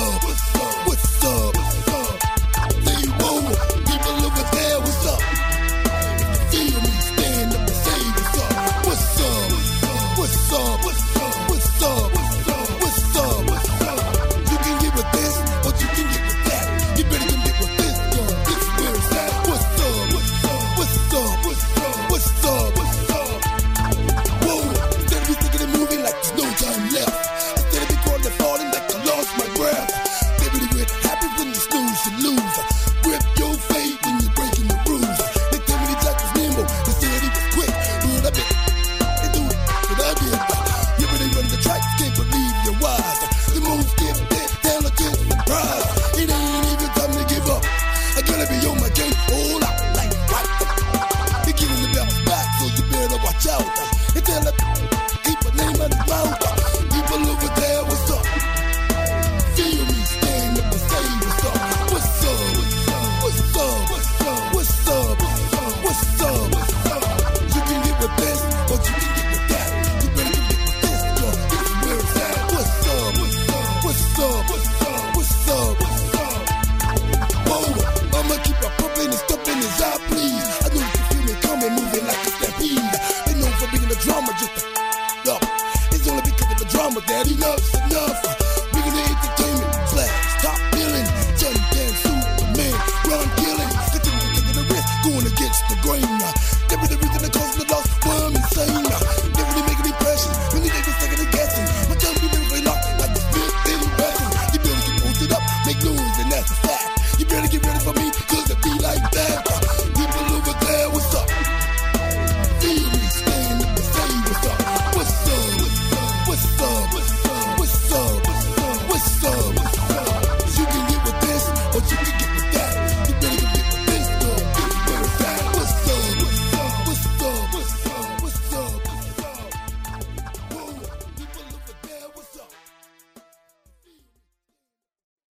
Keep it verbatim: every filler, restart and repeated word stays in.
up? What's up? What's up? What's up? Say whoa, people over there, what's up? If you feel me, stand up and say what's up. What's up? What's up? What's up? What's up? What's up? What's up? What's up? You can get with this, or you can get with that. You better come get with this, girl. This is where it's at. What's up? What's up? What's up? What's up? What's up? What's up? Whoa, instead of me thinking and moving like there's no time left. Instead of me crawling and falling like I lost my breath. Baby, what happens when you snooze, you lose. Grip your fate when you're breaking the rules. They tell me the jack was nimble, they said he was quick. But I bet they do it, but I did. You really run the tracks, can't believe you're wise. The moves give that intelligence surprise. It ain't even time to give up. I gotta be on my game, all out like what the f***. They're getting the bounce back, so you better watch out. They tell her, keep a name on the mouth. People over there, what's up? Feel me, stand up and say what's up. What's up? What's up? What's up? What's up? What's up? What's up? You can get with this, or you can get with that. You better come get with this, girl. This is where it's at. What's up? What's up? What's up? What's up? What's up? Whoa, I'ma keep my pumping and stumping as I please. I know you can feel me coming, moving like a stampede. They know for being the drama, just a up. It's only because of the drama that he loves.